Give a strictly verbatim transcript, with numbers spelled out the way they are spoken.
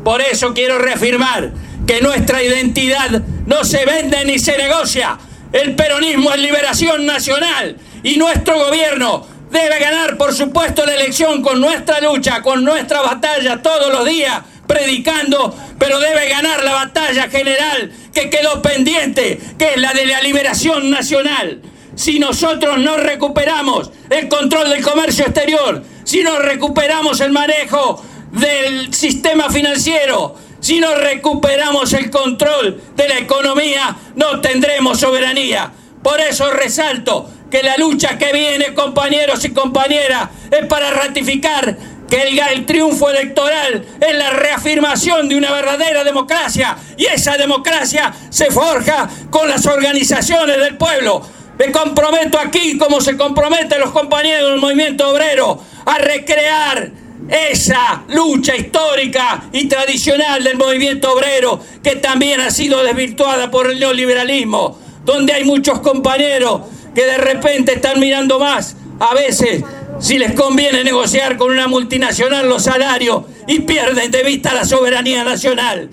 Por eso quiero reafirmar que nuestra identidad no se vende ni se negocia. El peronismo es liberación nacional y nuestro gobierno debe ganar, por supuesto, la elección con nuestra lucha, con nuestra batalla todos los días, predicando, pero debe ganar la batalla general que quedó pendiente, que es la de la liberación nacional. Si nosotros no recuperamos el control del comercio exterior, si no recuperamos el manejo del sistema financiero, si no recuperamos el control de la economía, no tendremos soberanía. Por eso resalto que la lucha que viene, compañeros y compañeras, es para ratificar que el, el triunfo electoral es la reafirmación de una verdadera democracia, y esa democracia se forja con las organizaciones del pueblo. Me comprometo aquí, como se comprometen los compañeros del movimiento obrero, a recrear esa lucha histórica y tradicional del movimiento obrero, que también ha sido desvirtuada por el neoliberalismo, donde hay muchos compañeros que de repente están mirando más, a veces, si les conviene negociar con una multinacional los salarios, y pierden de vista la soberanía nacional.